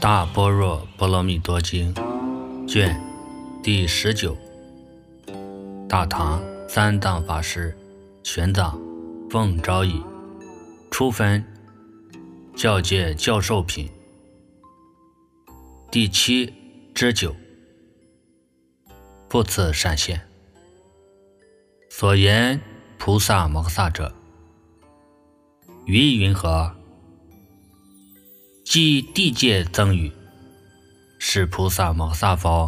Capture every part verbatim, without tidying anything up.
大般若波罗蜜多经卷第十九，大唐三藏法师玄奘奉诏译，初分教界教授品第七之九。不辞善现，所言菩萨摩萨者，语意云何？即地界增语，是菩萨摩萨否？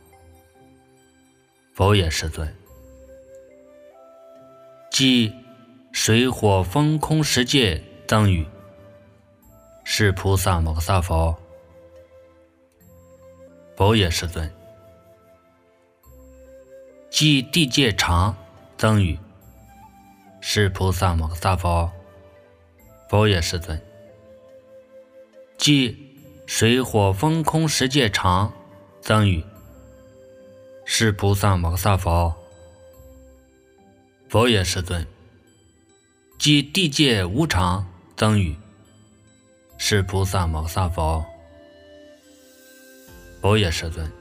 否也，世尊。即水火风空十界增语，是菩萨摩萨否？否也，世尊。即地界常增语，是菩萨摩萨否？否也，世尊。即水火风空十界常增语，是菩萨摩萨否？否也，世尊。即地界无常增语，是菩萨摩萨否？否也，世尊。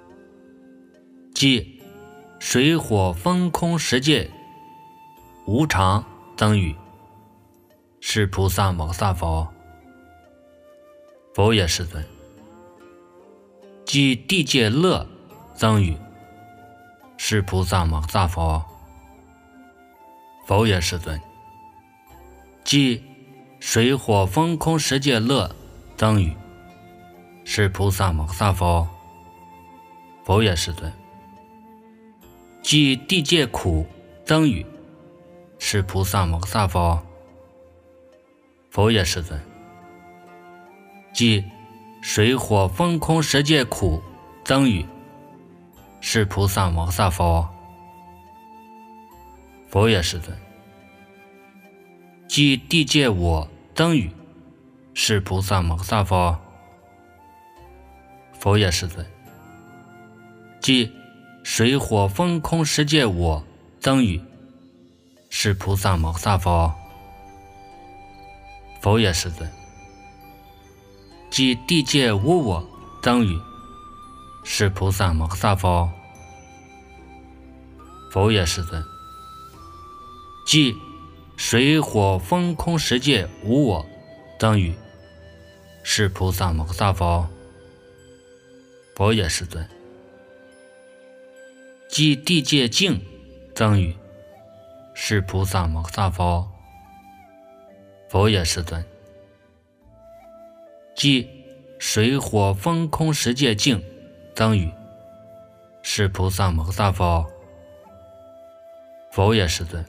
即水火风空十界无常增语，是菩萨摩萨否？否也，世尊。即地界乐增语，是菩萨摩萨否？否也，世尊。即水火风空十界乐增语，是菩萨摩萨否？否也，世尊。即地界苦增语，是菩萨摩萨否？否也，世尊。即水火风空十界苦增语，是菩萨摩萨否？否也，世尊。即地界我增语，是菩萨摩萨否？否也，世尊。即水火风空十界我增语，是菩萨摩萨否？否也，世尊。即地界无我增语，是菩萨摩萨否？否也，世尊。即水火风空十界无我增语，是菩萨摩萨否？否也，世尊。即地界净增语，是菩萨摩萨否？否也，世尊。即水火风空十界净增语，是菩萨摩萨否？否也，世尊。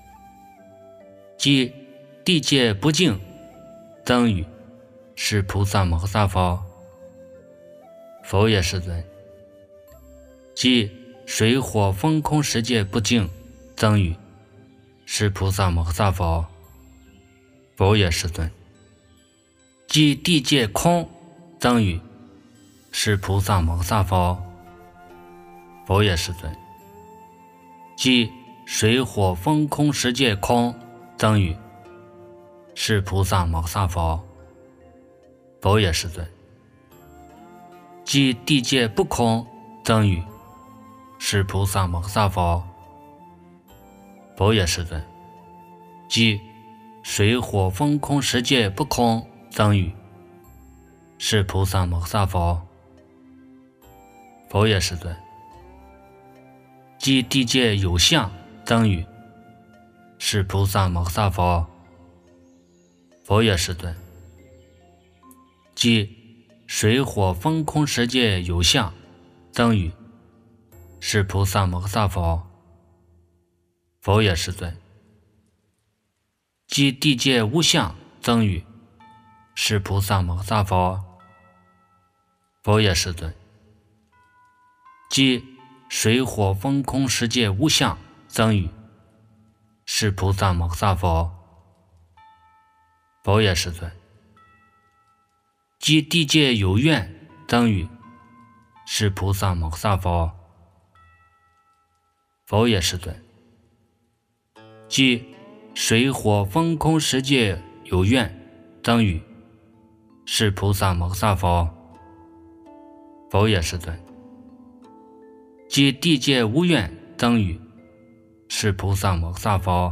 即地界不净增语，是菩萨摩萨否？否也，世尊。即水火风空十界不净增语，是菩萨摩萨否？否也，世尊。即地界空增语，是菩萨摩萨否？否也，世尊。即水火风空十界空增语，是菩萨摩萨否？否也，世尊。即地界不空增语，是菩萨摩萨否？否也，世尊。即水火风空十界不空增语，是菩萨摩萨否？否也，世尊。即地界有相增语，是菩萨摩萨否？否也，世尊。即水火风空十界有相增语，是菩萨摩萨否？否也，世尊。即地界无相增语，是菩萨摩萨否？否也，世尊。即水火风空十界无相增语，是菩萨摩萨否？否也，世尊。即地界有愿增语，是菩萨摩萨否？否也，世尊。即水火风空十界有愿增语，是菩萨摩萨否？ 否也是尊。即地界无愿增语是菩萨摩萨佛，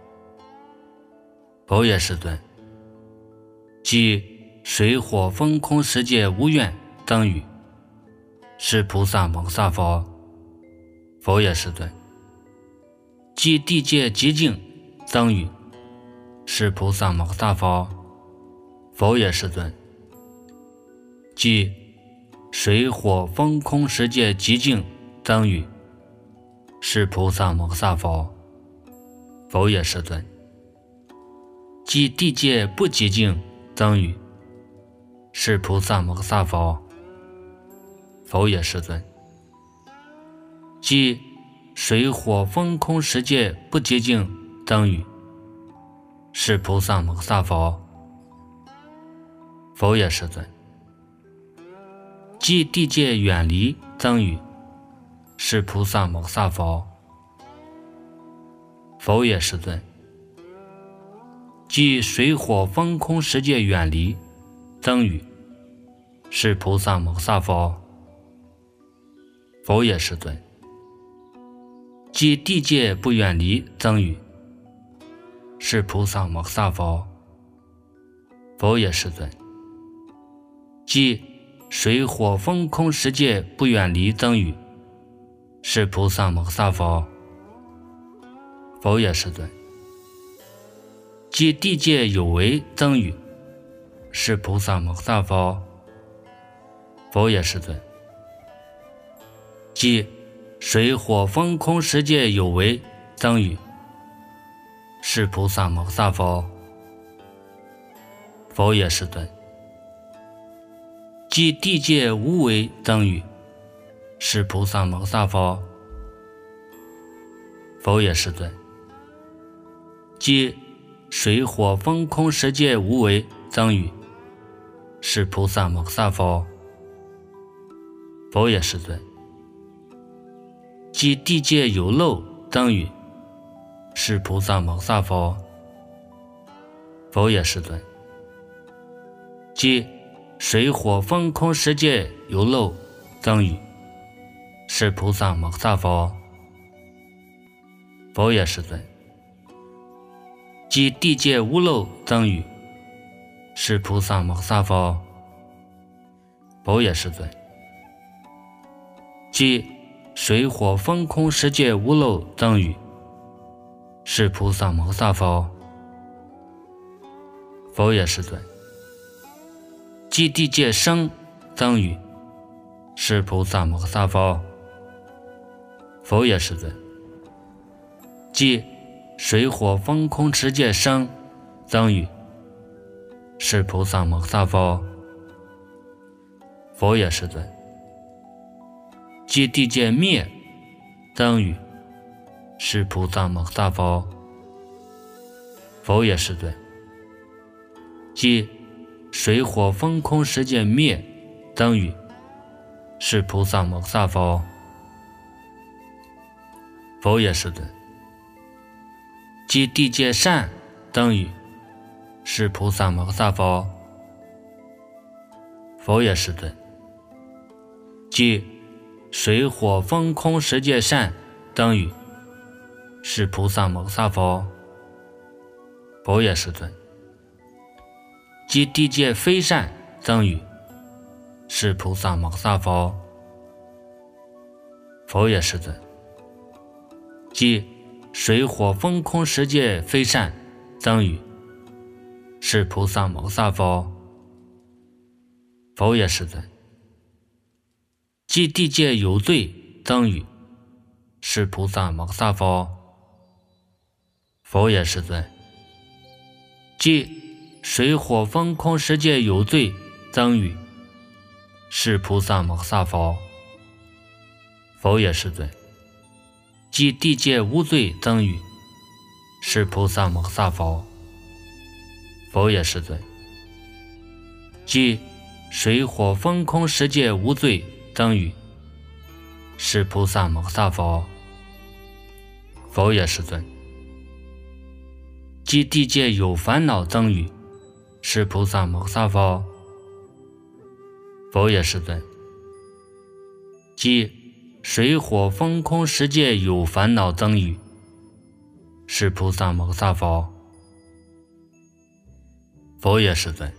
否也是尊。即水火风空世界无愿增语是菩萨摩萨佛，否也是尊。即地界寂静增语是菩萨摩萨佛，否也是尊。即水火风空世界寂静增语是菩萨摩萨佛，否也是尊。即地界不寂静增语是菩萨摩萨佛，否也是尊。即水火风空世界不寂静增语是菩萨摩萨佛，否也是尊。即地界远离增语是菩萨摩萨佛，否也是尊。即水火风空世界远离增语是菩萨摩萨佛，否也是尊。即地界不远离增语是菩萨摩萨佛，否也是尊。即水火风空世界不远离增语是菩萨摩萨佛，否也是尊。即地界有为增语是菩萨摩萨佛，否也是尊。即水火风空世界有为增语是菩萨摩萨佛，否也是尊。即地界无为增语是菩萨摩萨佛，否也是尊。即水火风空世界无为增语是菩萨摩萨佛，否也是尊。即地界有漏增语是菩萨摩萨佛，否也是尊。即水火风空世界有漏增语是菩萨摩萨佛，否也是尊。即地界无漏增语是菩萨摩萨佛，否也是尊。即水火风空世界无漏增语是菩萨摩萨佛，否也是尊。即地界生增语是菩萨摩萨佛，否也是尊。即水火风空世界生增语是菩萨摩萨佛，否也是尊。即地界灭增语是菩萨摩萨佛，否也是尊。即水火风空世界灭增语是菩萨摩萨佛，否也是尊。即地界善增语是菩萨摩萨佛，否也是尊。即水火风空世界善增语是菩萨摩萨佛，否也是尊。即地界非善增语是菩萨摩萨佛，否也是尊。即水火风空世界非善增语是菩萨摩萨佛，否也是尊。即地界有罪增语是菩萨摩萨佛，否也是尊。即水火风空世界有罪增语是菩萨摩萨佛，否也是尊。即地界无罪增语是菩萨摩萨佛，否也是尊。即水火风空世界无罪增语是菩萨摩萨佛，否也是尊。即地界有烦恼增语是菩萨摩萨佛，否也是尊。 即水火风空十界有烦恼增语，是菩萨摩萨佛。佛也世尊。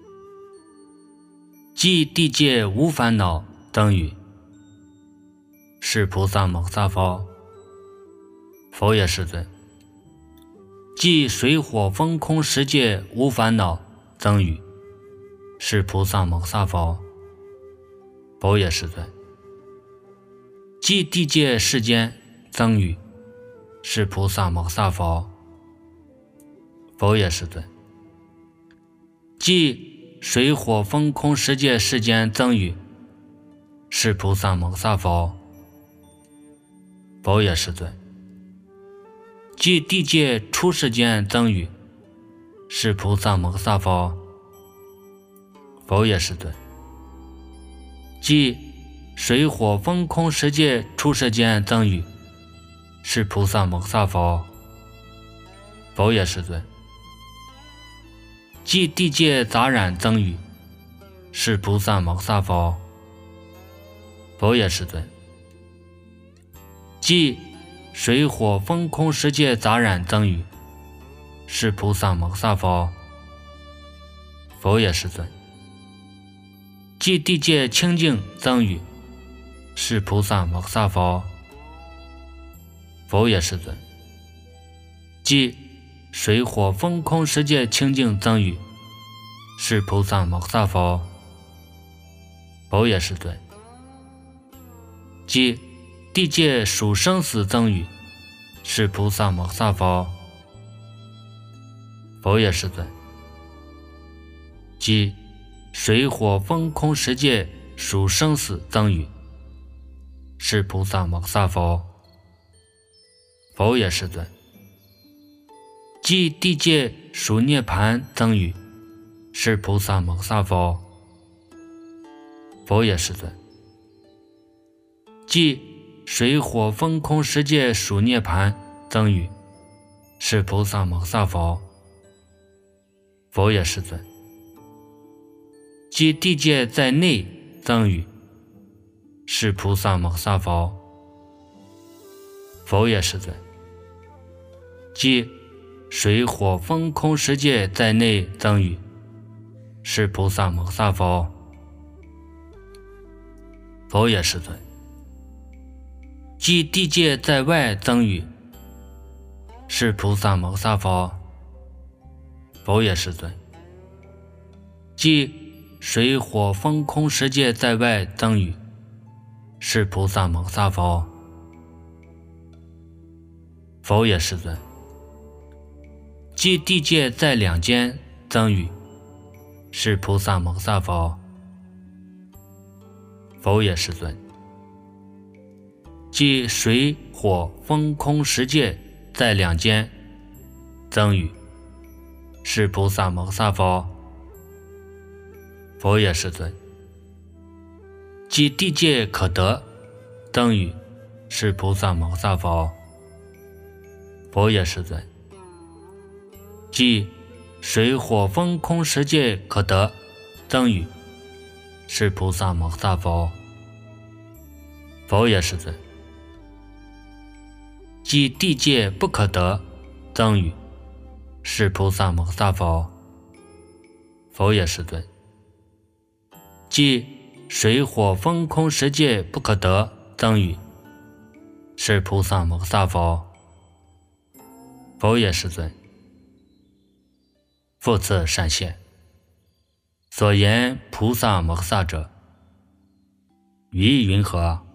即地界无烦恼增语，是菩萨摩萨佛。佛也世尊。即水火风空十界无烦恼增语，是菩萨摩萨佛。佛也世尊。即地界世间增语，是菩萨摩萨佛。佛也世尊。即水火风空十界世间增语，是菩萨摩萨佛。佛也世尊。即地界出世间增语，是菩萨摩萨佛。佛也世尊。即水火风空十界出世间增语，是菩萨摩萨佛。佛也世尊。即地界杂染增语，是菩萨摩萨佛。佛也世尊。即水火风空十界杂染增语，是菩萨摩萨佛。佛也世尊。即地界清净增语，是菩萨摩萨佛。佛也世尊。即水火风空十界清净增语，是菩萨摩萨佛。佛也世尊。即地界属生死增语，是菩萨摩萨佛。佛也世尊。即水火风空十界属生死增语，是菩萨摩萨佛。佛也世尊。即地界属涅盘增语，是菩萨摩萨佛。佛也世尊。即水火风空十界属涅盘增语，是菩萨摩萨佛。佛也世尊。即地界在内增语，是菩萨摩萨佛。佛也世尊。即水火风空十界在内增语，是菩萨摩萨佛。佛也世尊。即地界在外增语，是菩萨摩萨佛。佛也世尊。即水火风空十界在外增语，是菩萨摩萨佛。佛也世尊。即地界在两间增语，是菩萨摩萨佛。佛也世尊。即水火风空十界在两间增语，是菩萨摩萨佛。佛也世尊。即地界可得增语，是菩萨摩萨佛。佛也世尊。即水火风空十界可得增语，是菩萨摩萨佛。佛也世尊。即地界不可得增语，是菩萨摩萨佛。佛也世尊。即水火风空十界不可得增语，是菩萨摩萨佛。佛也世尊。复次善现，所言菩萨摩萨者，于意云何？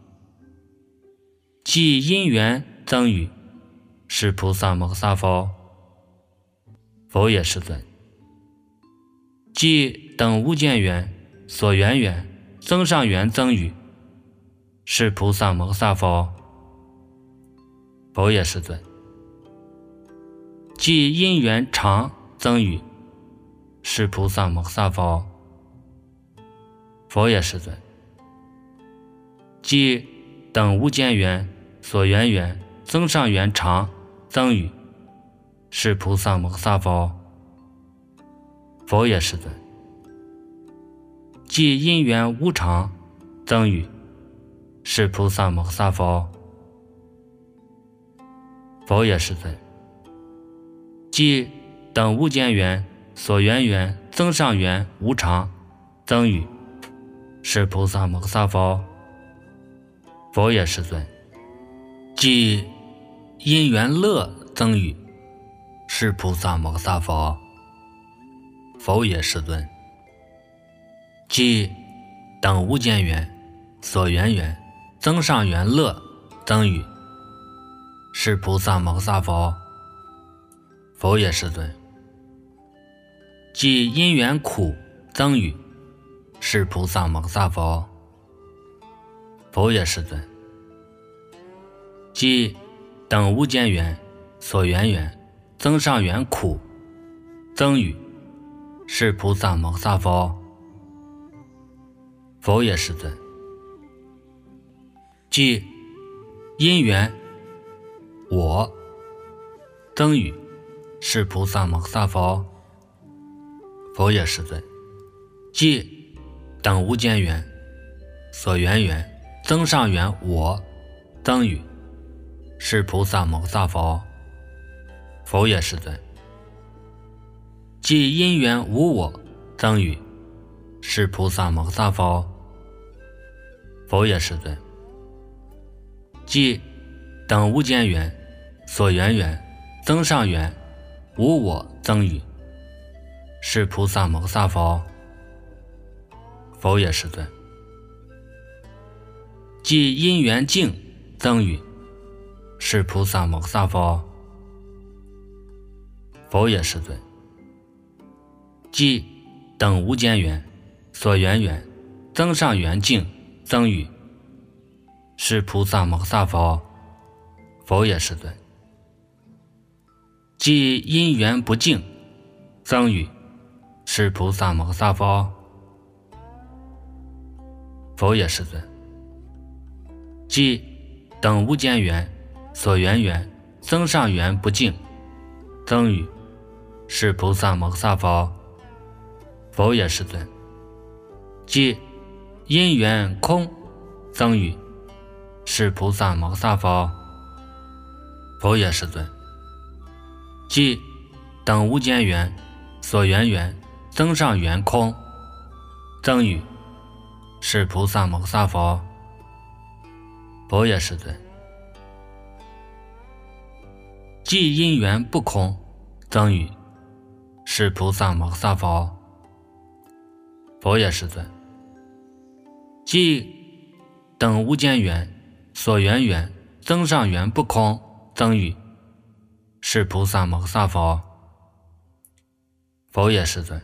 即因缘增语，是菩萨摩萨佛。佛也世尊。即等无间缘、所缘缘、增上缘增语，是菩萨摩萨佛。佛也世尊。即因缘常增语，是菩萨摩萨佛。佛也世尊。即等无间缘、所缘缘、增上缘常增语，是菩萨摩萨佛。佛也世尊。即因缘无常增语， 是菩萨摩萨佛。佛也是尊。即等无间缘、所缘缘、增上缘、无常、增语，是菩萨摩萨佛。佛也是尊。即因缘乐增语，是菩萨摩萨佛。佛也是尊。即等无间缘、所缘缘、增上缘乐增语，是菩萨摩萨佛。佛也是尊。即因缘苦增语，是菩萨摩萨佛。佛也是尊。即等无间缘、所缘缘、增上缘苦增语，是菩萨摩萨佛。佛也是尊。即因缘我增语，是菩萨摩萨佛。佛也是尊。即等无间缘、所缘缘、增上缘我增语，是菩萨摩萨佛。佛也是尊。即因缘无我增语，是菩萨摩萨佛。佛也是尊。即等无间缘、所缘缘、增上缘无我增语，是菩萨摩萨佛。佛也是尊。即因缘净增语，是菩萨摩萨佛。佛也是尊。即等无间缘、所缘缘、增上缘净增语，是菩萨摩萨佛。佛也是尊。即因缘不净增语，是菩萨摩萨佛。佛也是尊。即等无间缘、所缘缘、增上缘不净增语，是菩萨摩萨佛。佛也是尊。即因缘空增语，是菩萨摩萨佛。佛也是尊。即等无间缘、所缘缘、增上缘空增语，是菩萨摩萨佛。佛也是尊。即因缘不空增语，是菩萨摩萨佛。佛也是尊。即等无间缘、所缘缘、增上缘不空增语，是菩萨摩萨佛。佛也是尊。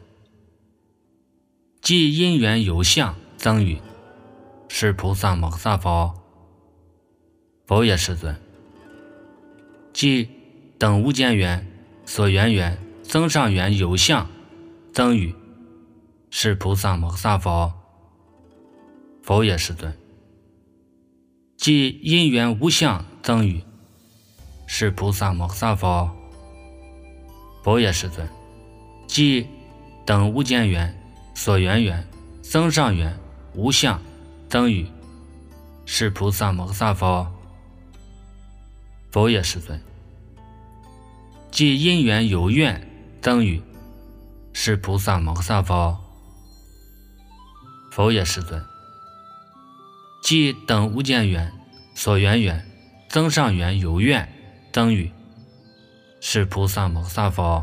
即因缘有相增语，是菩萨摩萨佛。佛也是尊。即等无间缘、所缘缘、增上缘有相增语，是菩萨摩萨佛。佛也是尊。即因缘无相增语，是菩萨摩萨佛。佛也是尊。即等无间缘、所缘缘、增上缘无相增语，是菩萨摩萨佛。佛也是尊。即因缘有愿增语，是菩萨摩萨佛。佛也是尊。即等无间缘、所缘缘、增上缘有愿增语，是菩萨摩萨佛。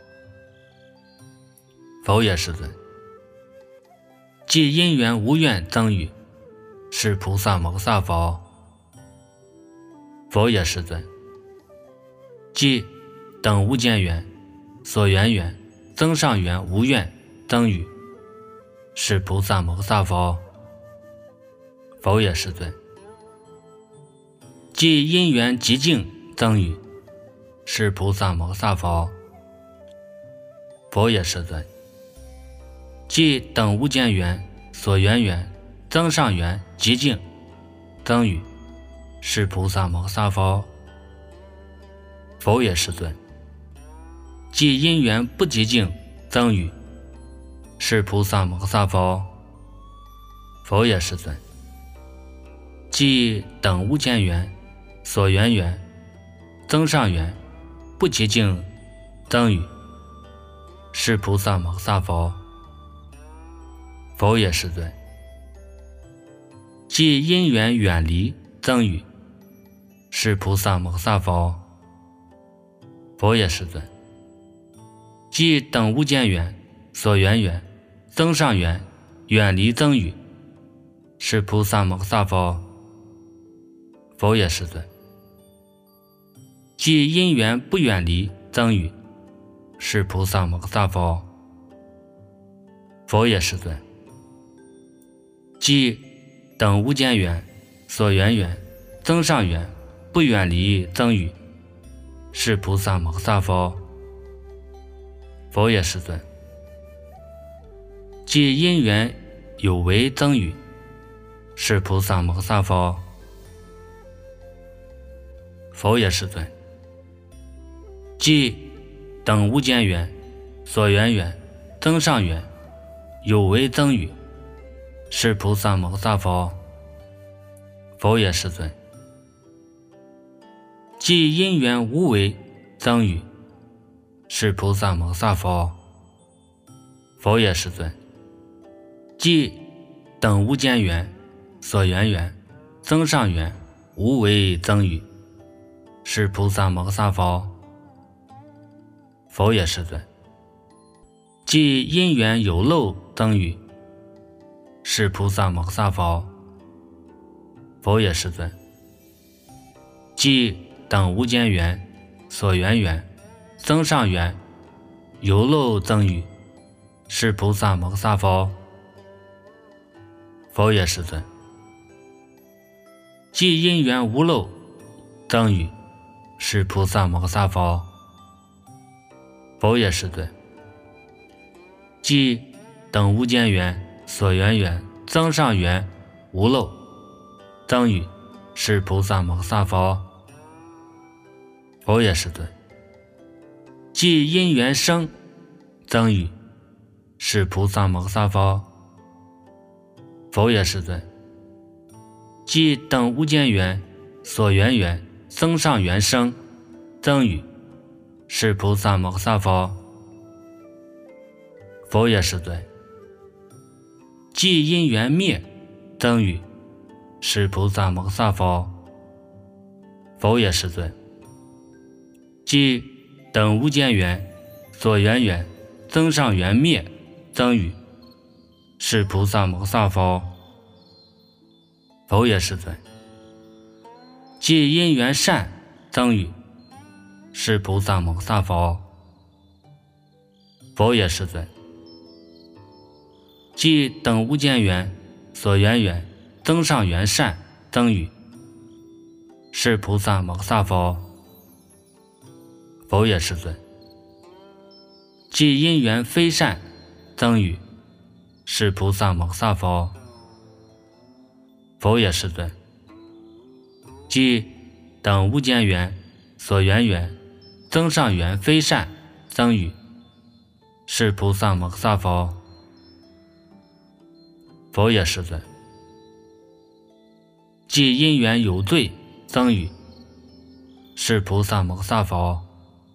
佛也是尊。即因缘无愿增语，是菩萨摩萨佛。佛也是尊。即等无间缘、所缘缘、增上缘无愿增语，是菩萨摩萨佛。佛也是尊。即因缘极净增语，是菩萨摩萨佛。佛也是尊。即等无间缘、所缘缘、增上缘极净增语，是菩萨摩萨佛。佛也是尊。即因缘不极净增语，是菩萨摩萨佛。佛也是尊。即即等无间缘、所缘缘、增上缘、不极境增语，是菩萨摩诃萨佛。佛也世尊。即因缘远离增语，是菩萨摩诃萨佛。佛也世尊。即等无间缘、所缘缘、增上缘、远离增语，是菩萨摩诃萨佛。佛也世尊。即因缘不远离增语，是菩萨摩诃萨佛。佛也世尊。即等无间缘、所缘缘、增上缘不远离增语，是菩萨摩诃萨佛。佛也世尊。即因缘有为增语，是菩萨摩诃萨佛。佛也世尊。即等无间缘、所缘缘、增上缘有为增语，是菩萨摩诃萨佛。佛也世尊。即因缘无为增语，是菩萨摩诃萨佛。佛也世尊。即等无间缘、所缘缘、增上缘无为增语，是菩萨摩诃萨佛。佛也世尊。即因缘有漏增语，是菩萨摩诃萨佛。佛也世尊。即等无间缘、所缘缘、增上缘有漏增语，是菩萨摩诃萨佛。佛也世尊。即因缘无漏增语，是菩萨摩诃萨佛。佛也世尊。即等无间缘、所缘缘、增上缘无漏增语，是菩萨摩诃萨佛。佛也世尊。即因缘生增语，是菩萨摩诃萨佛。佛也世尊。即等无间缘、所缘缘、增上缘生增语，是菩萨摩诃萨佛。佛也世尊。即因缘灭增语，是菩萨摩诃萨佛。佛也世尊。即等无间缘、所缘缘、增上缘灭增语，是菩萨摩诃萨佛。佛也世尊。即因缘善增语，是菩萨摩诃萨佛。佛也世尊。即等无间缘、所缘缘、增上缘善增语，是菩萨摩诃萨佛。佛也世尊。即因缘非善增语，是菩萨摩诃萨佛。佛也世尊。即等无间缘、所缘缘、增上缘非善增语，是菩萨摩诃萨佛。佛也世尊。即因缘有罪增语，是菩萨摩诃萨佛。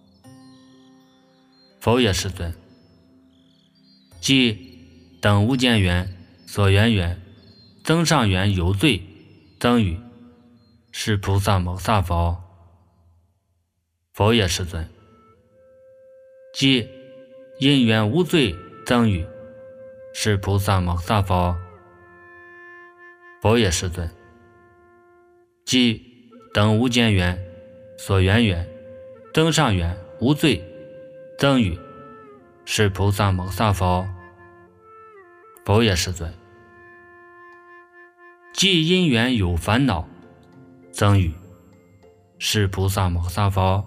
佛也世尊。即等无间缘、所缘缘、增上缘有罪增语，是菩萨摩诃萨佛。佛也世尊。即因缘无罪增语，是菩萨摩诃萨佛。佛也世尊。即等无间缘、所缘缘、增上缘无罪增语，是菩萨摩诃萨佛。佛也世尊。即因缘有烦恼增语，是菩萨摩诃萨佛。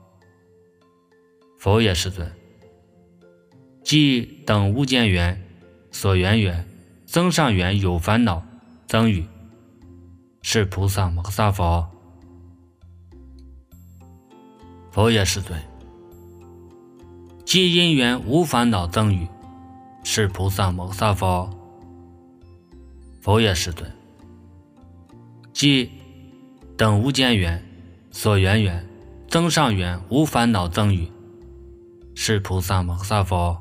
佛也世尊。即等无间缘、所缘缘、增上缘有烦恼增语，是菩萨摩诃萨佛。佛也世尊。即因缘无烦恼增语，是菩萨摩诃萨佛。佛也世尊。 即等无间缘所缘缘增上缘无烦恼增语，是菩萨摩诃萨佛。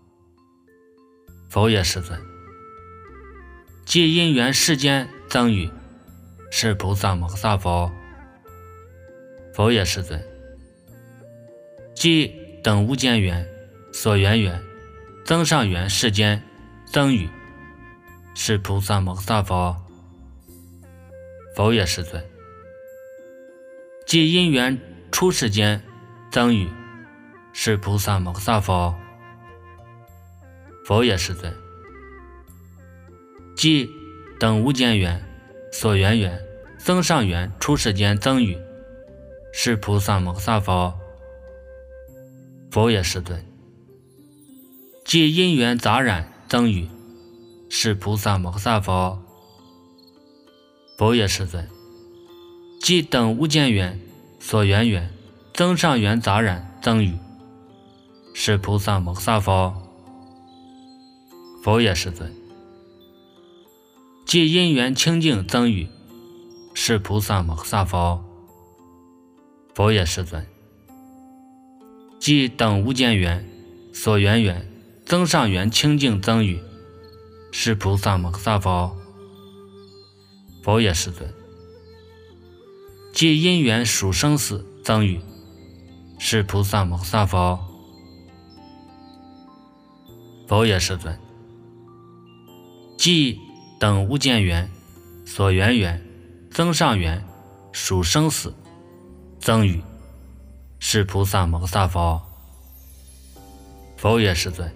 佛也世尊。即因缘世间增语，是菩萨摩诃萨佛。佛也世尊。即等无间缘所缘缘增上缘世间增语，是菩萨摩诃萨佛。佛也世尊。即因缘出世间增语，是菩萨摩诃萨佛。佛也世尊。即等无间缘所缘缘增上缘出世间增语，是菩萨摩诃萨佛。佛也世尊。即因缘杂染增语，是菩萨摩诃萨佛。佛也世尊。即等无间缘所缘缘增上缘杂染增语，是菩萨摩诃萨佛。佛也世尊。即因缘清净增语，是菩萨摩诃萨佛。佛也世尊。即等无间缘所缘缘增上缘清净增语，是菩萨摩诃萨佛。佛也世尊。即因缘属生死增语，是菩萨摩诃萨佛。佛也世尊。即等无间缘所缘缘增上缘属生死增语，是菩萨摩诃萨佛。佛也世尊。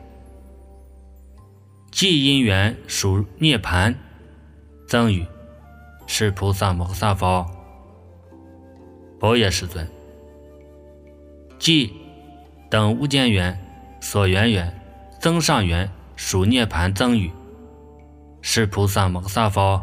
即因缘属涅槃增语，是菩萨摩诃萨佛。佛也世尊。即等无间缘所缘缘增上缘属涅槃增语，是菩萨摩诃萨佛。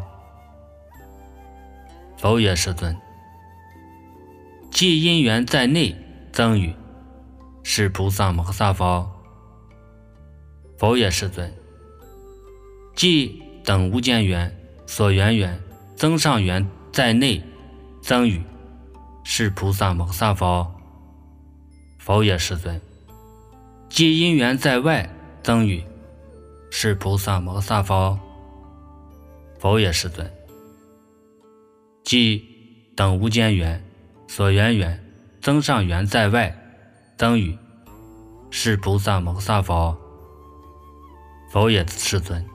佛也世尊。即因缘在内增语，是菩萨摩诃萨佛。佛也世尊。即等无间缘所缘缘增上缘在内增语，是菩萨摩诃萨佛。佛也世尊。即因缘在外增语，是菩萨摩诃萨佛。佛也世尊。即等无间缘所缘缘增上缘在外增语，是菩萨摩诃萨佛。佛也世尊。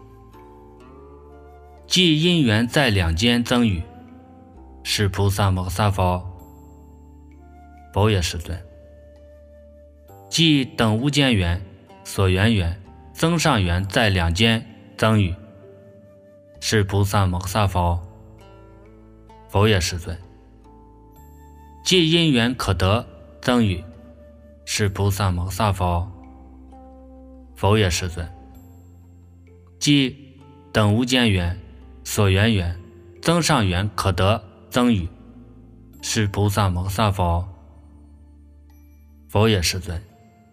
即因缘在两间增语，是菩萨摩诃萨佛。佛也世尊。即等无间缘所缘缘增上缘在两间增语，是菩萨摩诃萨佛。佛也世尊。即因缘可得增语，是菩萨摩诃萨佛。佛也世尊。即等无间缘所缘缘增上缘可得增语，是菩萨摩诃萨佛。佛也世尊。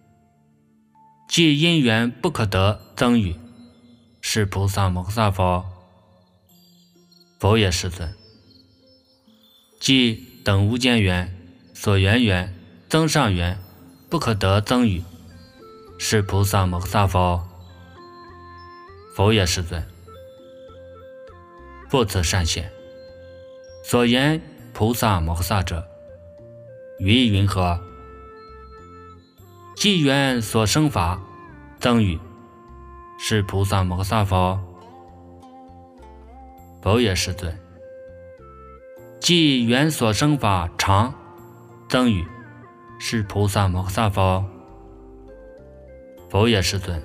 即因缘不可得增语，是菩萨摩诃萨佛。佛也世尊。即等无间缘所缘缘增上缘不可得增语，是菩萨摩诃萨佛。佛也世尊。复次善显，所言菩萨摩诃萨者，于云何？即缘所生法增语，是菩萨摩诃萨佛。佛也世尊。即缘所生法常增语，是菩萨摩诃萨佛。佛也世尊。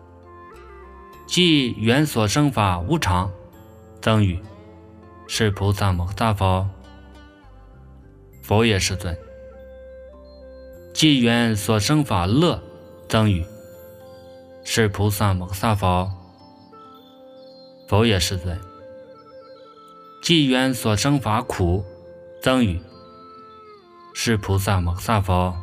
即缘所生法无常增语，是菩萨摩诃萨佛。佛也世尊。即缘所生法乐增语，是菩萨摩诃萨佛。佛也世尊。即缘所生法苦增语，是菩萨摩诃萨佛。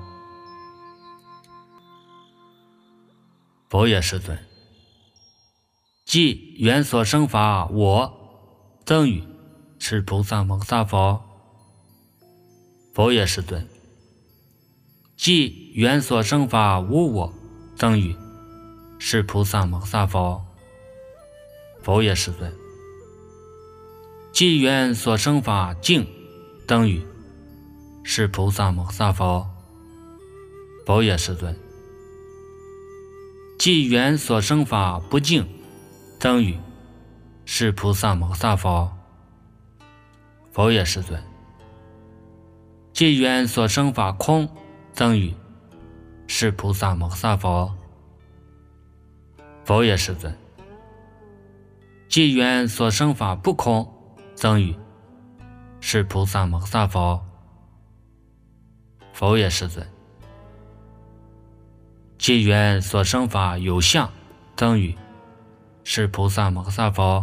佛也世尊。即缘所生法我增语， 是菩萨摩萨佛。佛也世尊。即缘所生法无我等于是菩萨摩萨佛。佛也世尊。即缘所生法净等于是菩萨摩萨佛。佛也世尊。即缘所生法不净等于是菩萨摩萨佛。佛也世尊。即缘所生法空等于是菩萨摩萨佛。佛也世尊。即缘所生法不空等于是菩萨摩萨佛。佛也世尊。即缘所生法有相等于是菩萨摩萨佛。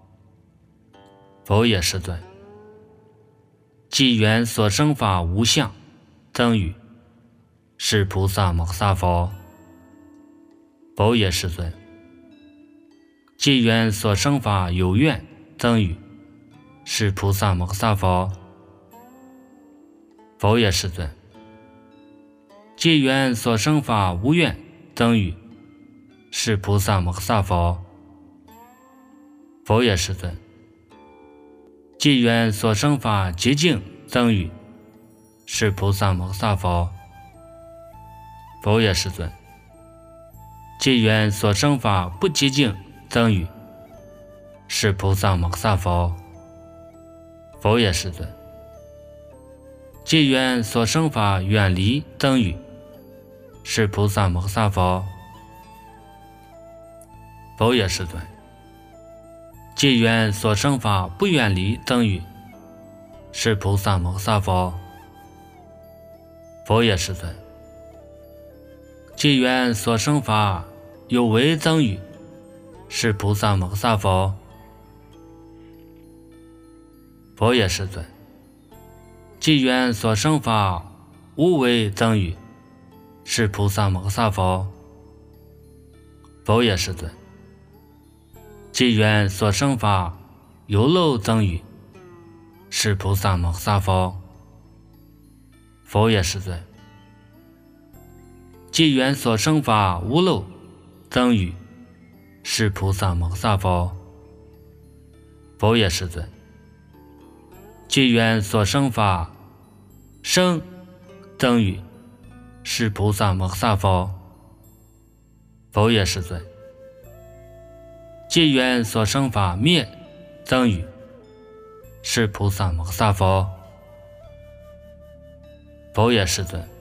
佛也世尊。即缘所生法无相等于是菩萨摩萨佛。佛也世尊。即缘所生法有愿等于是菩萨摩萨佛。佛也世尊。即缘所生法无愿等于是菩萨摩萨佛。佛也世尊。即缘所生法极净等于是菩萨摩萨佛。佛也世尊。即缘所生法不极净等于是菩萨摩萨佛。佛也世尊。即缘所生法远离等于是菩萨摩萨佛。佛也世尊。即缘所生法不远离等于是菩萨摩萨佛。佛也世尊。即缘所生法有为等于是菩萨摩萨佛。佛也世尊。即缘所生法无为等于是菩萨摩萨佛。佛也世尊。即缘所生法有漏等于是菩萨摩萨佛。佛也世尊。即缘所生法无漏等于是菩萨摩萨佛。佛也世尊。即缘所生法生等于是菩萨摩萨佛。佛也世尊。即缘所生法灭等于是菩萨摩萨佛。佛也世尊。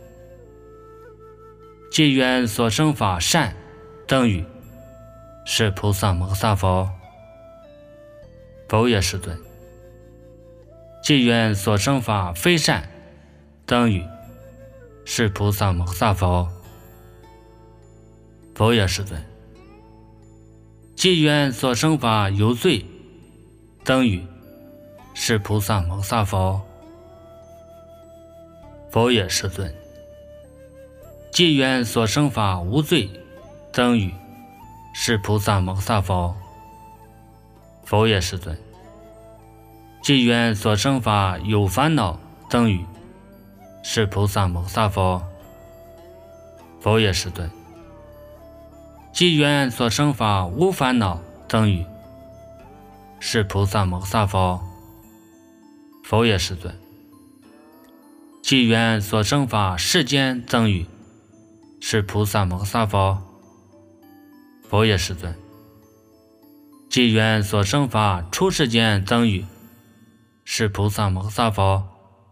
即缘所生法善等于是菩萨摩萨佛。佛也世尊。即缘所生法非善等于是菩萨摩萨佛。佛也世尊。即缘所生法有罪等于是菩萨摩萨佛。佛也世尊。即缘所生法无罪等于是菩萨摩萨佛。佛也世尊。即缘所生法有烦恼等于是菩萨摩萨佛。佛也世尊。即缘所生法无烦恼等于是菩萨摩萨佛。佛也世尊。即缘所生法世间等于是菩萨摩萨佛。佛也世尊。即缘所生法出世间等于是菩萨摩萨佛。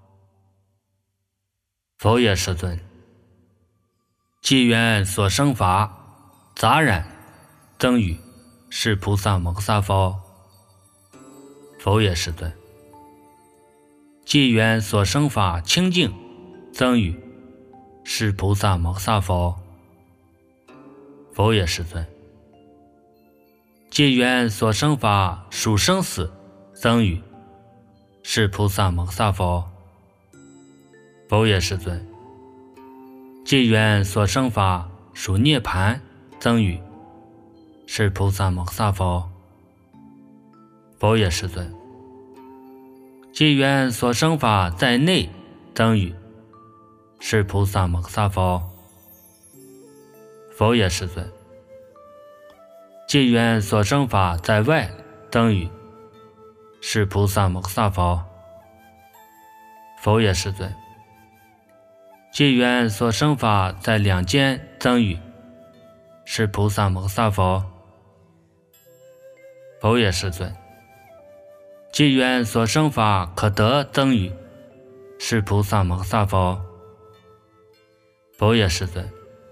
佛也世尊。即缘所生法杂染等于是菩萨摩萨佛。佛也世尊。即缘所生法清净等于是菩萨摩萨佛。佛也世尊。即缘所生法属生死等于是菩萨摩萨佛。佛也世尊。即缘所生法属涅盘等于是菩萨摩萨佛。佛也世尊。 即愿所生法在内等于是菩萨摩诃萨佛。佛也世尊。即愿所生法在外等于是菩萨摩诃萨佛。佛也世尊。即愿所生法在两间等于是菩萨摩诃萨佛。佛也世尊。即愿所生法可得等于是菩萨摩诃萨佛。佛也世尊。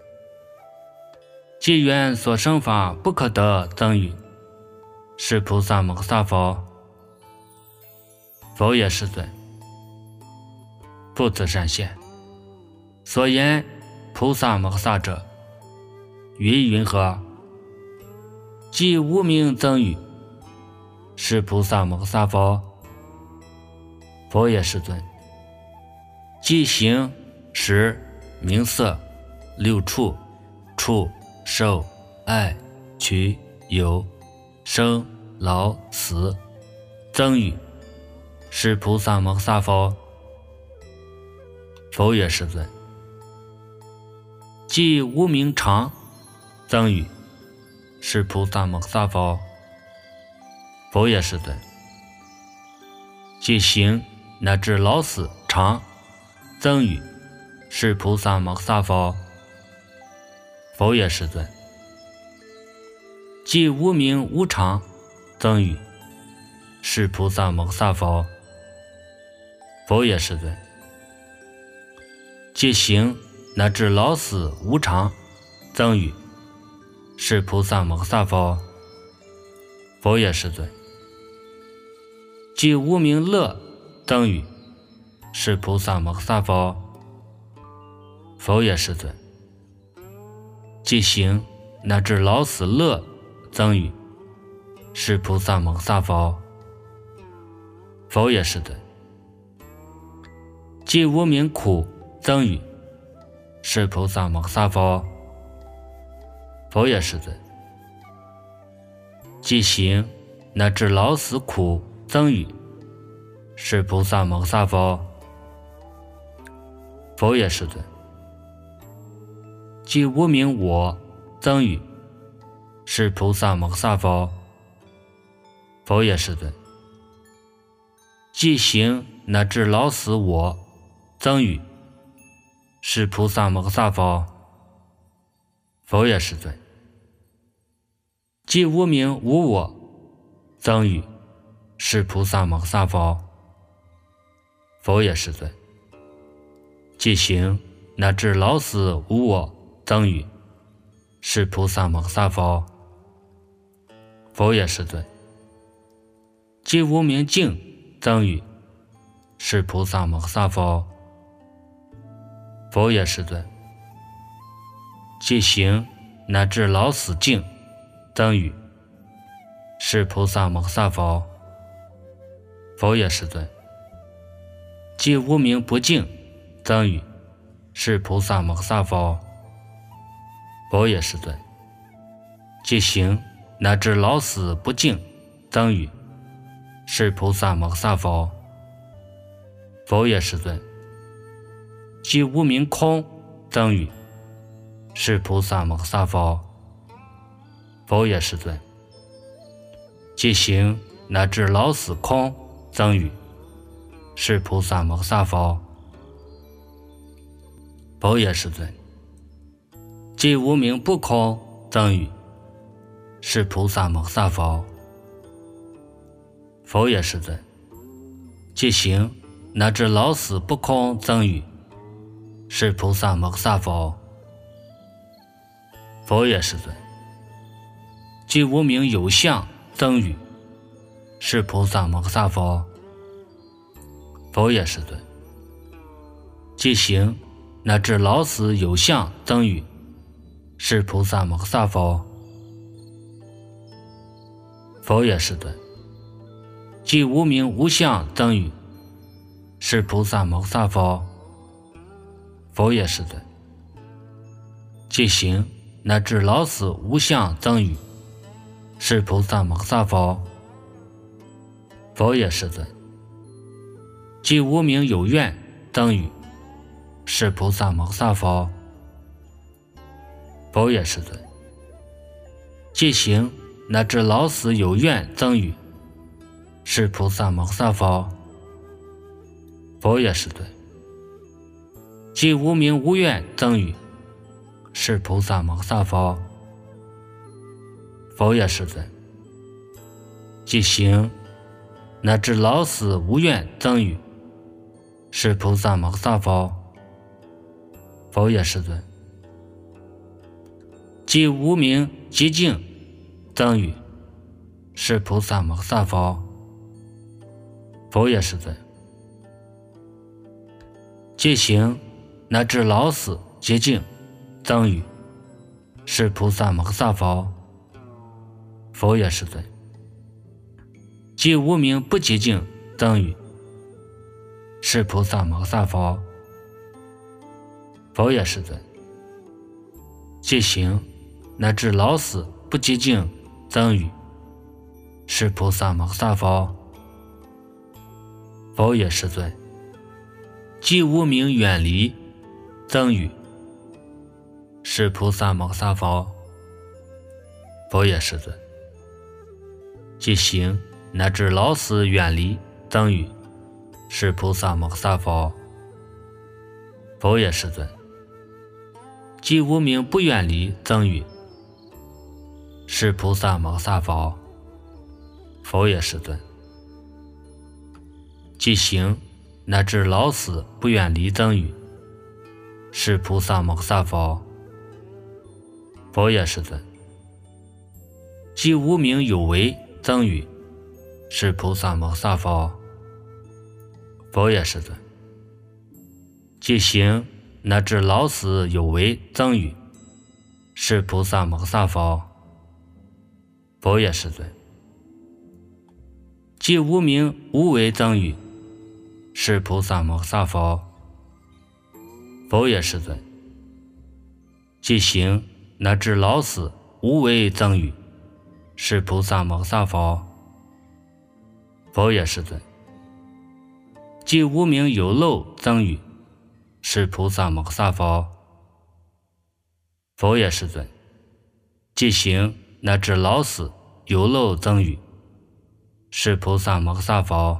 即愿所生法不可得等于是菩萨摩诃萨佛。佛也世尊。不自善现，所言菩萨摩诃萨者，云云何？即无名增语，是菩萨摩诃萨佛。佛也世尊。即行识名色六处触受爱取有生老死增语，是菩萨摩诃萨佛。佛也世尊。即无名常增语，是菩萨摩诃萨佛。佛也世尊。即行乃至老死常增语，是菩萨摩诃萨佛。佛也世尊。即无名无常增语，是菩萨摩诃萨佛。佛也世尊。即行乃至老死无常增语，是菩萨摩诃萨佛。佛也世尊。即无名乐增语，是菩萨摩诃萨佛。佛也世尊。即行乃至老死乐增语，是菩萨摩诃萨佛。佛也世尊。即无名苦增语，是菩萨摩诃萨佛。佛也世尊。即行乃至老死苦增语，是菩萨摩诃萨佛。佛也世尊。即无名我增语，是菩萨摩诃萨佛。佛也世尊。即行乃至老死我增语，是菩萨摩诃萨佛。佛也世尊。即无名无我增语，是菩萨摩诃萨佛。佛也世尊。即行乃至老死无我增语，是菩萨摩诃萨佛。佛也世尊。即无名净增语，是菩萨摩诃萨佛。佛也世尊。即行乃至老死净增语，是菩萨摩诃萨佛。佛也世尊。即无名不净增语，是菩萨摩诃萨佛。佛也世尊。即行乃至老死不净增语，是菩萨摩诃萨佛。佛也世尊。即无名空增语，是菩萨摩诃萨佛。佛也世尊。即行乃至老死空增语，是菩萨摩诃萨佛。佛也世尊。即无名不空增语，是菩萨摩诃萨佛。佛也世尊。即行乃至老死不空增语，是菩萨摩诃萨佛。佛也世尊。即无名有相增语，是菩萨摩诃萨佛。佛也世尊。即行乃至老死有相增语，是菩萨摩诃萨佛。佛也世尊。即无名无相增语，是菩萨摩诃萨佛。佛也世尊。即行乃至老死无相增语，是菩萨摩诃萨佛。佛也世尊。 即无名有愿增语，是菩萨摩萨佛。佛也世尊。即行乃至老死有愿增语，是菩萨摩萨佛。佛也世尊。即无名无愿增语，是菩萨摩萨佛。佛也世尊。即行乃至老死无愿增语，是菩萨摩萨佛。佛也世尊。即无名寂静增语，是菩萨摩萨佛。佛也世尊。即行乃至老死寂静增语，是菩萨摩萨佛。佛也世尊。即无名不寂静增语，是菩萨摩萨佛。佛也世尊。即行乃至老死不寂静增语，是菩萨摩萨佛。佛也世尊。即无名远离增语，是菩萨摩萨佛。佛也世尊。即行乃至老死远离增语，是菩萨摩萨佛。佛也世尊。即无名不远离增语，是菩萨摩萨佛。佛也世尊。即行乃至老死不远离增语，是菩萨摩萨佛。佛也世尊。即无名有为增语，是菩萨摩萨佛。佛也世尊。即行乃至老死有为增语，是菩萨摩萨佛。佛也世尊。即无名无为增语，是菩萨摩萨佛。佛也世尊。即行乃至老死无为增语，是菩萨摩萨佛。佛也世尊。即无名有漏增语，是菩萨摩萨佛。佛也世尊。即行乃至老死有漏增语，是菩萨摩萨佛。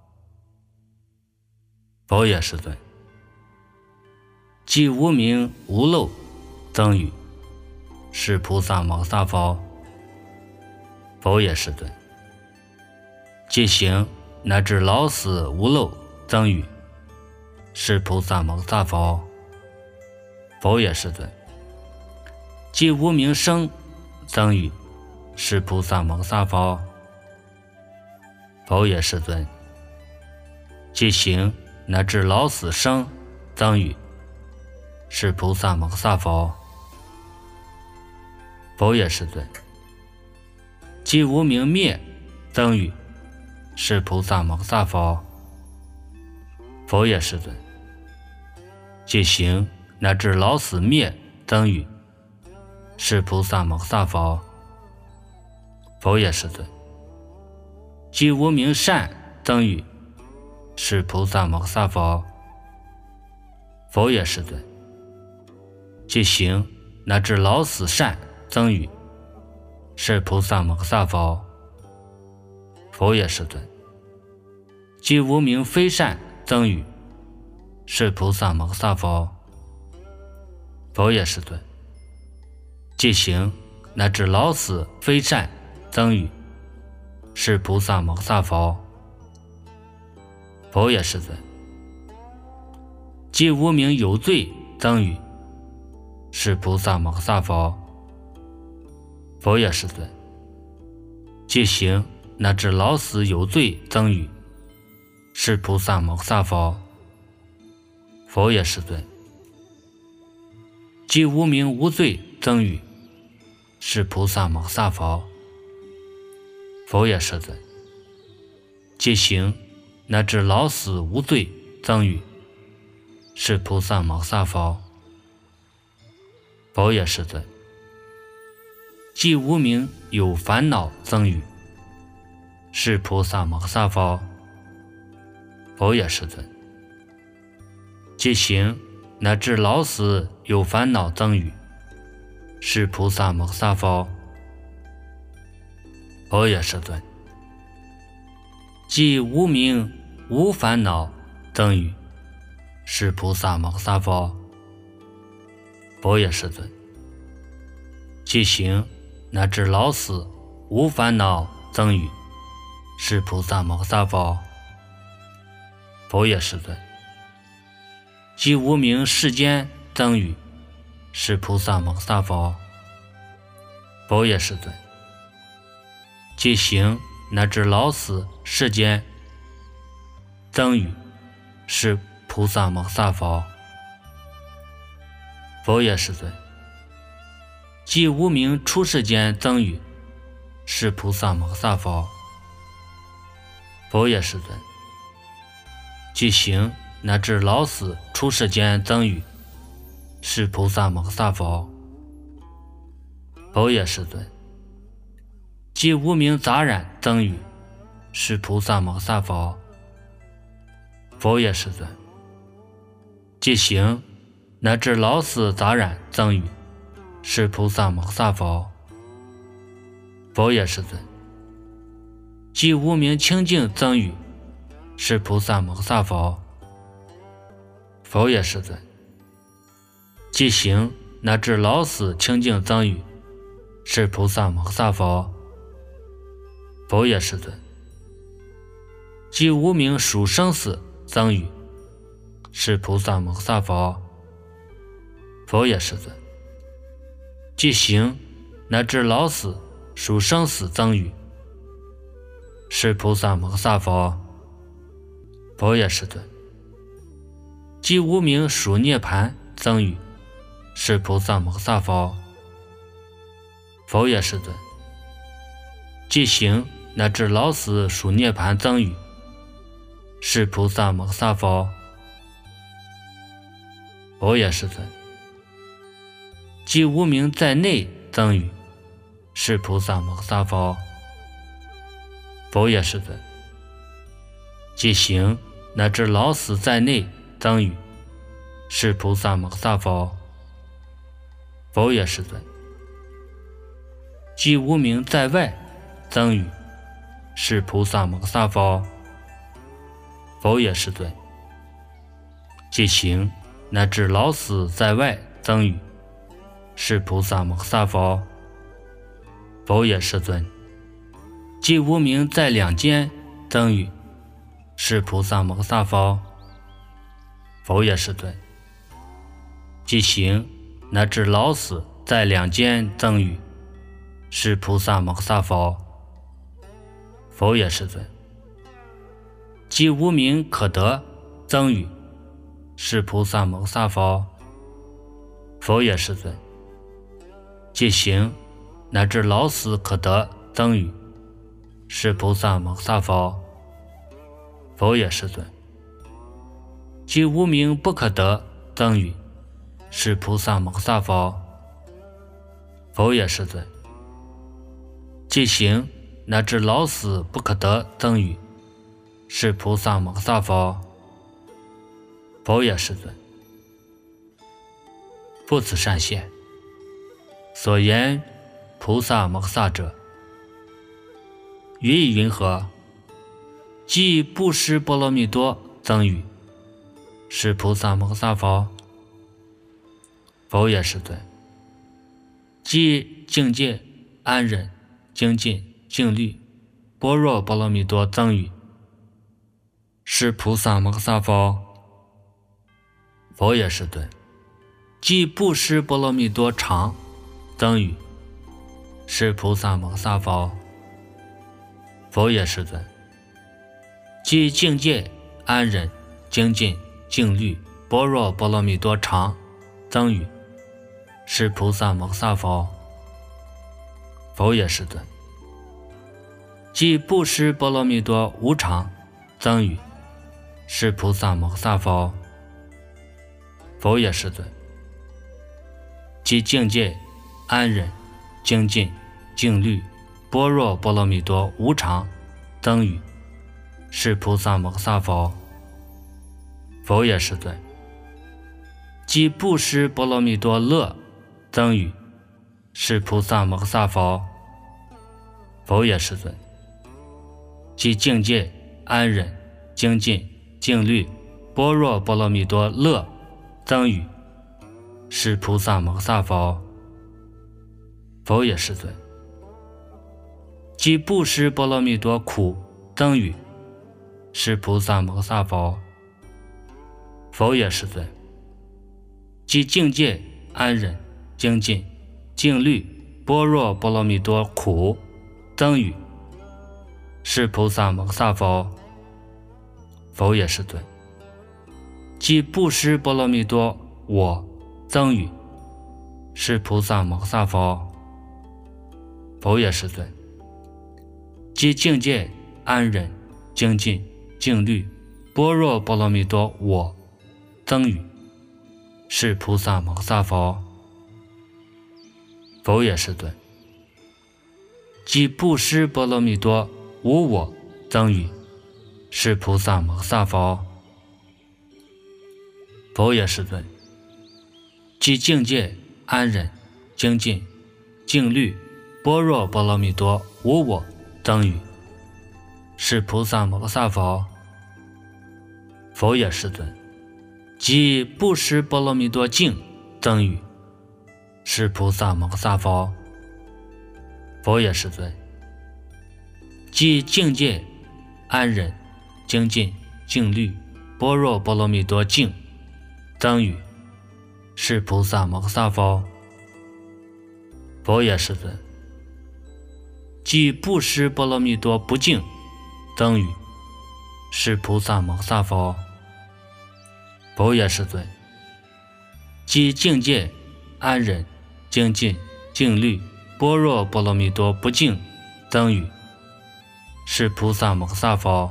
佛也世尊。即无名无漏增语，是菩萨摩萨佛。佛也世尊。即行乃至老死无漏增语，是菩萨摩萨佛。佛也世尊。即无名生增语，是菩萨摩萨佛。佛也世尊。即行乃至老死生增语，是菩萨摩萨佛。佛也世尊。即无名灭增语，是菩萨摩萨佛。佛也世尊。即行乃至老死灭增语，是菩萨摩萨佛。佛也世尊。即无名善增语，是菩萨摩萨佛。佛也世尊。即行乃至老死善增语，是菩萨摩萨佛。佛也世尊。即无名非善增语，是菩萨摩萨佛。佛也世尊。即行乃至老死非善增语，是菩萨摩萨佛。佛也世尊。即无名有罪增语，是菩萨摩萨佛。佛也世尊。即行乃至老死有罪增语，是菩萨摩萨佛。佛也世尊。即无名无罪增语，是菩萨摩萨佛。佛也世尊。即行乃至老死无罪增语，是菩萨摩萨佛。佛也世尊。即无名有烦恼增语，是菩萨摩萨佛。 佛也是尊。即行乃至老死有烦恼增语，是菩萨摩萨佛，佛也是尊。即无明无烦恼增语，是菩萨摩萨佛，佛也是尊。即行乃至老死无烦恼增语，是菩萨摩萨佛，佛也是尊。即无明世间增语，是菩萨摩萨佛，佛也是尊。即行乃至老死世间增语，是菩萨摩萨佛，佛也是尊。即无明出世间增语，是菩萨摩萨佛，佛也是尊。即行乃至老死出世间增语，是菩萨摩萨佛，佛也是尊。即无明杂染增语，是菩萨摩萨佛，佛也是尊。即行乃至老死杂染增语，是菩萨摩萨佛，佛也是尊。即无明清净增语，是菩萨摩萨佛，佛也是尊。即行乃至老死清净增语，是菩萨摩萨佛，佛也是尊。即无明属生死增语，是菩萨摩萨佛，佛也是尊。即行乃至老死属生死增语，是菩萨摩萨佛，佛也是尊。即无明属涅盘增语，是菩萨摩萨佛，佛也是尊。即行乃至老死属涅盘增语，是菩萨摩萨佛，佛也是尊。即无明在内增语，是菩萨摩萨佛，佛也是尊。即行乃至老死在内增语，是菩萨摩萨佛，佛也是尊。即无明在外增语，是菩萨摩萨佛，佛也是尊。即行乃至老死在外增语，是菩萨摩萨佛，佛也是尊。即无明在两间增语，是菩萨摩萨佛，佛也是尊。即行乃至老死在两间增语，是菩萨摩萨佛，佛也是尊。即无明可得增语，是菩萨摩萨佛，佛也是尊。即行乃至老死可得增语，是菩萨摩萨佛，佛也是尊。即无明不可得增语，是菩萨摩萨佛，佛也是尊。即行乃至老死不可得增语，是菩萨摩萨佛，佛也是尊。复此善现，所言菩萨摩萨者，语意云何？即布施波罗蜜多增语，是菩萨摩萨佛，佛也是尊。即境界安忍精进静虑般若波罗蜜多增语，是菩萨摩萨佛，佛也是尊。即布施波罗蜜多常增语，是菩萨摩萨佛，佛也是尊。即境界安忍精进静虑般若波罗蜜多常增语，是菩萨摩萨佛，佛也是尊。即布施波罗蜜多无常增语，是菩萨摩萨佛，佛也是尊。即境界安忍精进静虑般若波罗蜜多无常增语，是菩萨摩萨佛， 佛也世尊。即布施波罗蜜多乐增语是菩萨摩诃萨佛，佛也世尊。即境界安忍精进静虑般若波罗蜜多乐增语是菩萨摩诃萨佛，佛也世尊。即布施波罗蜜多苦增语是菩萨摩诃萨佛，佛也世尊。即境界安忍精进静虑般若波罗蜜多苦增语是菩萨摩诃萨佛，佛也世尊。即布施波罗蜜多我增语是菩萨摩诃萨佛，佛也世尊。即境界安忍精进静虑般若波罗蜜多我增语是菩萨摩诃萨佛，佛也世尊。即布施波罗蜜多无我增语是菩萨摩诃萨佛，佛也世尊。即境界安忍精进静虑般若波罗蜜多无我增语是菩萨摩诃萨佛，佛也世尊。即布施波罗蜜多净增语是菩萨摩诃萨佛，佛也世尊。即境界安忍精进静虑般若波罗蜜多净增语是菩萨摩诃萨佛，佛也世尊。即布施波罗蜜多不净增语是菩萨摩诃萨佛，佛也世尊。即境界安忍精进静虑般若波罗蜜多不净增语是菩萨摩诃萨佛，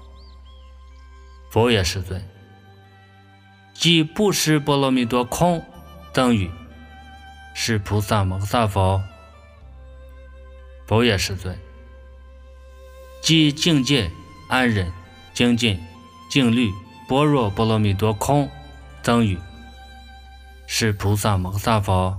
佛也世尊。即布施波罗蜜多空增语是菩萨摩诃萨佛，佛也世尊。即境界安忍精进静虑般若波罗蜜多空增语是菩萨摩诃萨佛，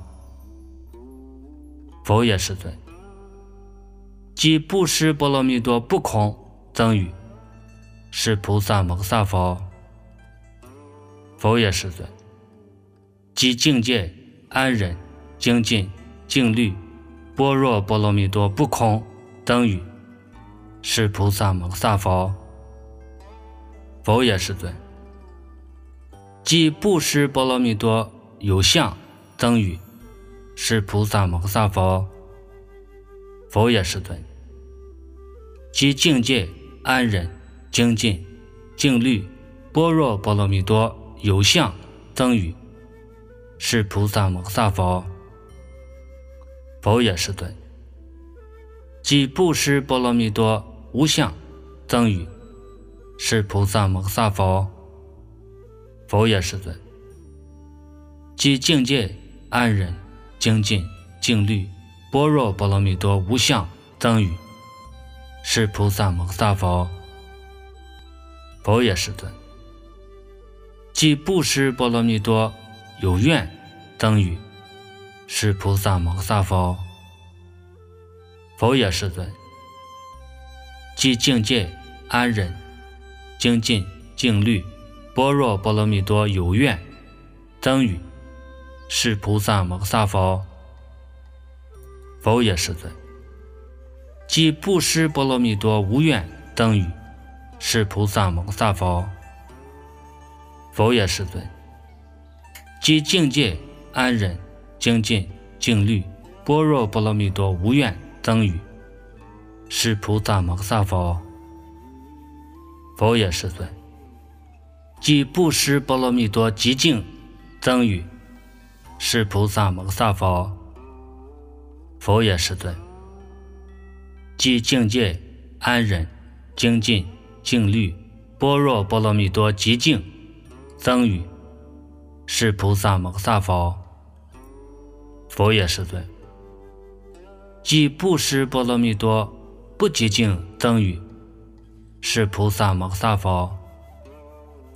佛也世尊。即布施波罗蜜多不空增语是菩萨摩诃萨佛，佛也世尊。即境界安忍精进静虑般若波罗蜜多不空增语是菩萨摩诃萨佛，佛也世尊。即布施波罗蜜多有相增语是菩萨摩诃萨佛，佛也世尊。即境界安忍精进静虑般若波罗蜜多有相增语是菩萨摩诃萨佛，佛也世尊。即布施波罗蜜多无相增语是菩萨摩诃萨佛，佛也世尊。即境界安忍精进静虑般若波罗蜜多无相增语是菩萨摩诃萨佛，佛也世尊。即布施波罗蜜多有愿增语是菩萨摩诃萨佛，佛也世尊。即境界安忍精进静虑般若波罗蜜多有愿增语是菩萨摩诃萨佛，佛也世尊。即布施波罗蜜多无愿增语是菩萨摩诃萨佛，佛也世尊。即境界安忍精进静虑般若波罗蜜多无愿增语是菩萨摩诃萨佛，佛也世尊。即布施波罗蜜多极静增语是菩萨摩诃萨佛，佛也世尊。即境界安忍精进静虑般若波罗蜜多极静增语是菩萨摩诃萨佛，佛也世尊。即布施波罗蜜多不极静增语是菩萨摩诃萨佛，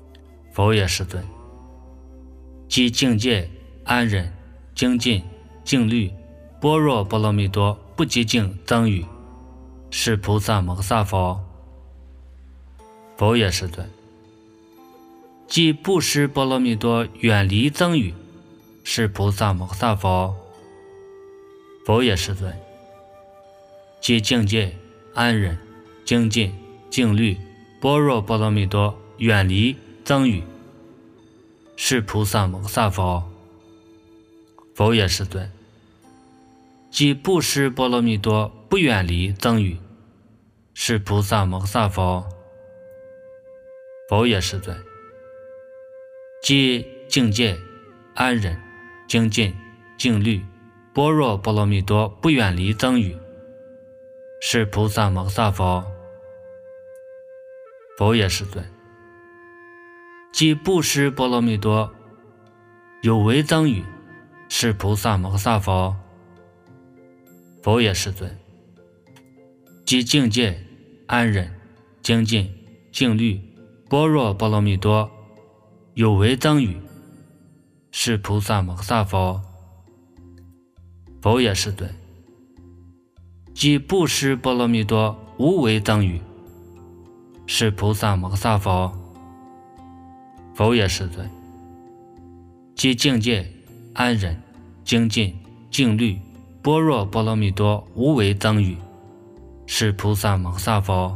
佛也世尊。即境界、安忍、精进、静虑、般若波罗蜜多不极境增语，是菩萨摩萨佛。佛也世尊。即布施波罗蜜多远离增语，是菩萨摩萨佛。佛也世尊。即境界、安忍、精进、静虑、般若波罗蜜多远离增语，是菩萨摩萨佛。佛也世尊。即布施波罗蜜多不远离增语，是菩萨摩萨佛。佛也世尊。即境界、安忍、精进、静虑、般若波罗蜜多不远离增语，是菩萨摩萨佛。佛也世尊。即布施波罗蜜多有为增语，是菩萨摩萨佛。佛也世尊。即境界、安忍、精进、静虑、般若波罗蜜多有为增语，是菩萨摩萨佛。佛也世尊。即布施波罗蜜多无为增语，是菩萨摩萨佛。佛也世尊。即境界、安忍、精进、静虑、般若波罗蜜多无为增语，是菩萨摩萨佛。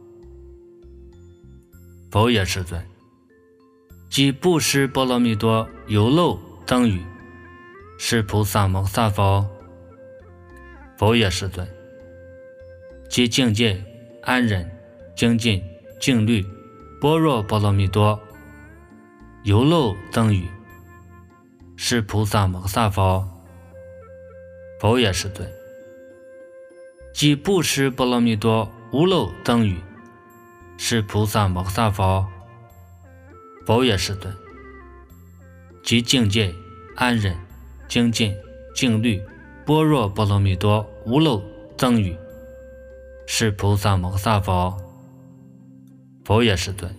佛也世尊。即布施波罗蜜多有漏增语，是菩萨摩萨佛。佛也世尊。即境界、安忍、精进、静虑、般若波罗蜜多有漏增语，是菩萨摩萨佛。佛也世尊。即布施波罗蜜多无漏增语，是菩萨摩萨佛。佛也世尊。即境界、安忍、精进、静虑、般若波罗蜜多无漏增语，是菩萨摩萨佛。佛也世尊。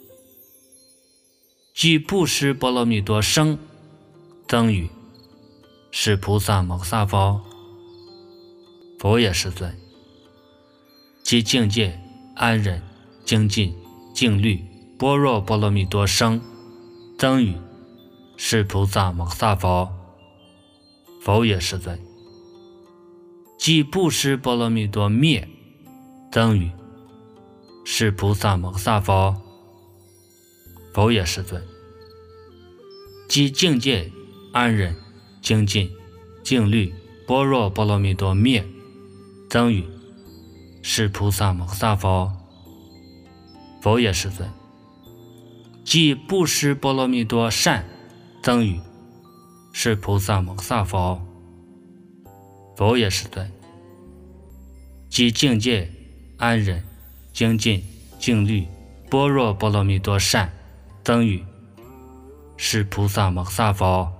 即布施波罗蜜多生增语，是菩萨摩萨佛。佛也世尊。即境界、安忍、精进、静虑、般若波罗蜜多生增语，是菩萨摩萨佛。佛也世尊。即布施波罗蜜多灭增语，是菩萨摩萨佛。佛也世尊。即境界、安忍、精进、静虑、般若波罗蜜多灭增语，是菩萨摩萨佛。佛也世尊。即布施波罗蜜多善增语，是菩萨摩萨佛。佛也世尊。即境界、安忍、精进、静虑、般若波罗蜜多善增语，是菩萨摩萨佛。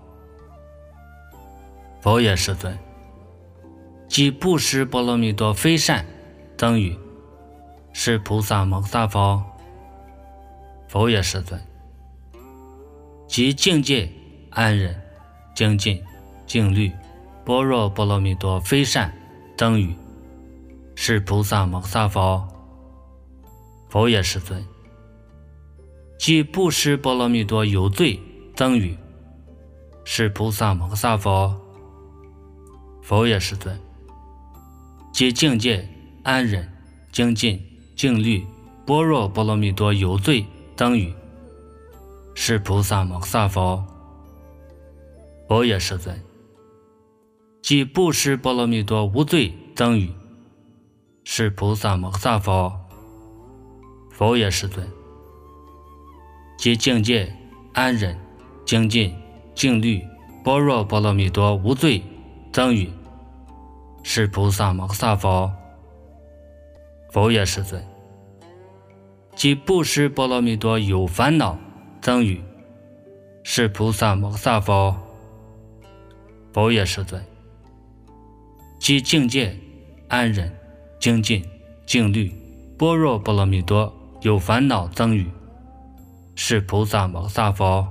佛也世尊。即布施波罗蜜多非善增语，是菩萨摩萨佛。佛也世尊。即境界、安忍、精进、静虑、般若波罗蜜多非善增语，是菩萨摩萨佛。佛也世尊。即布施波罗蜜多有罪增语，是菩萨摩萨佛。佛也世尊。即境界、安忍、精进、静虑、般若波罗蜜多有罪增语，是菩萨摩萨佛。佛也世尊。即布施波罗蜜多无罪增语，是菩萨摩萨佛。佛也世尊。即境界、安忍、精进、静虑、般若波罗蜜多无罪增语，是菩萨摩萨佛。佛也世尊。即布施波罗蜜多有烦恼增语，是菩萨摩萨佛。佛也世尊。即境界、安忍、精进、静虑、般若波罗蜜多有烦恼增语， 是菩萨摩诃萨佛。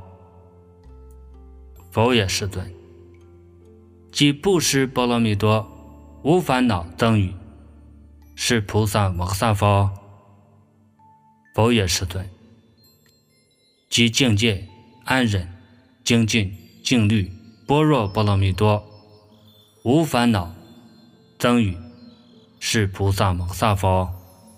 佛也，世尊。即布施波罗蜜多无烦恼等语，是菩萨摩诃萨佛。佛也，世尊。即境界安忍精进静虑般若波罗蜜多无烦恼增语，是菩萨摩诃萨佛。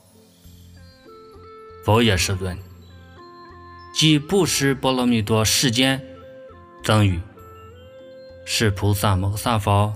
佛也，世尊。即布施波罗蜜多世间增语，是菩萨摩诃萨佛。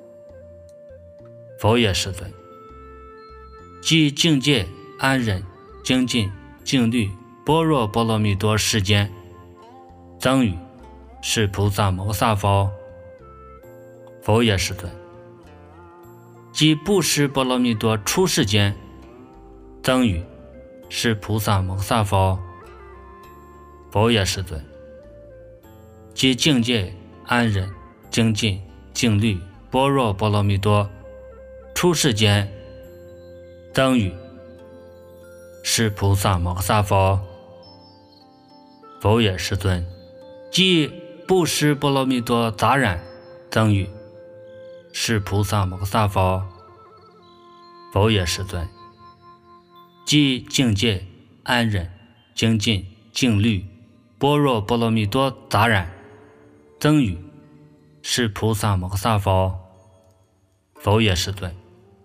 佛也，世尊。即境界安忍精进静虑般若波罗蜜多世间增语，是菩萨摩诃萨佛。佛也，世尊。即布施波罗蜜多出世间增语，是菩萨摩诃萨佛。佛也，世尊。即境界安忍精进静虑般若波罗蜜多出世间增语，是菩萨摩诃萨佛。佛也，世尊。即布施波罗蜜多杂染增语，是菩萨摩诃萨佛。佛也，世尊。即境界安忍精进静虑般若波罗蜜多杂染增语，是菩萨摩诃萨佛。佛也，世尊。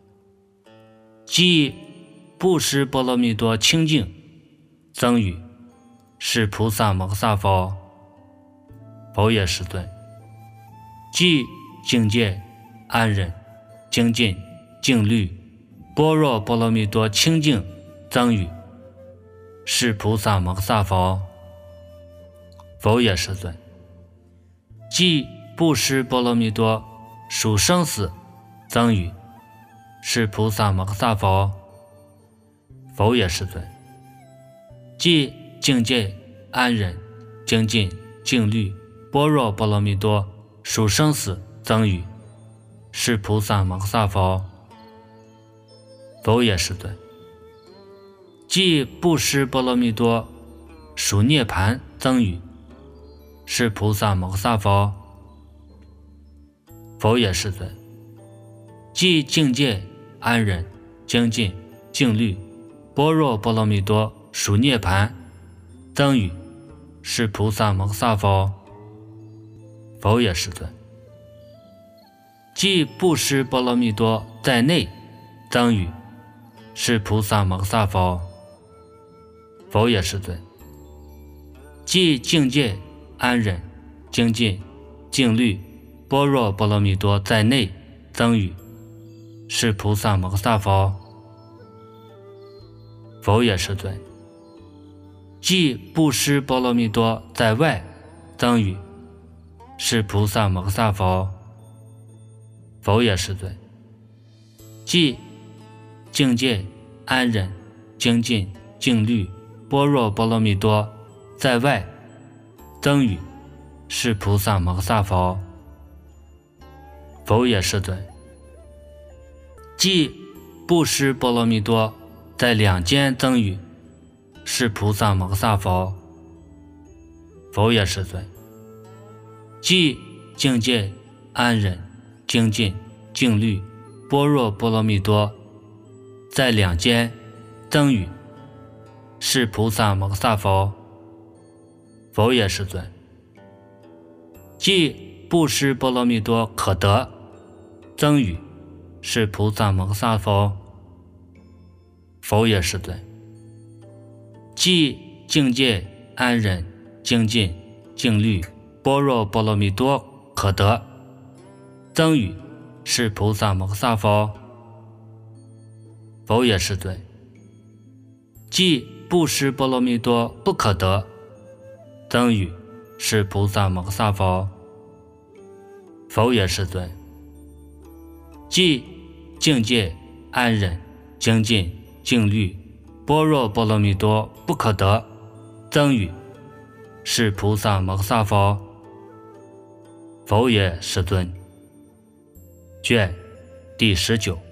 即布施波罗蜜多清净增语，是菩萨摩诃萨佛。佛也，世尊。即境界安忍精进静虑般若波罗蜜多清净增语，是菩萨摩诃萨佛。佛也，世尊。即布施波罗蜜多属生死增语，是菩萨摩诃萨佛。佛也，世尊。即境界安忍精进静虑般若波罗蜜多属生死增语，是菩萨摩诃萨佛。佛也，世尊。即布施波罗蜜多属涅盘增语，是菩萨摩诃萨佛。佛也，世尊。即境界安忍精进静虑般若波罗蜜多属涅盘增语，是菩萨摩诃萨佛。佛也，世尊。即布施波罗蜜多在内增语，是菩萨摩诃萨佛。佛也，世尊。即境界安忍精进静虑般若波罗蜜多在内增语，是菩萨摩诃萨佛。佛也，世尊。即布施波罗蜜多在外增语，是菩萨摩诃萨佛。佛也，世尊。即境界安忍精进静虑般若波罗蜜多在外增语，是菩萨摩诃萨佛。佛也，世尊。即布施波罗蜜多在两间增语，是菩萨摩诃萨佛。佛也，世尊。即境界安忍精进静虑般若波罗蜜多在两间增语，是菩萨摩诃萨佛。佛也，世尊。即布施波罗蜜多可得增语，是菩萨摩诃萨佛。佛也，世尊。即境界安忍精进静虑般若波罗蜜多可得增语，是菩萨摩诃萨佛。佛也，世尊。即布施波罗蜜多不可得增语，是菩萨摩诃萨佛。佛也，世尊。即境界安忍精进静虑般若波罗蜜多不可得增语，是菩萨摩诃萨佛。佛也，世尊。卷第十九。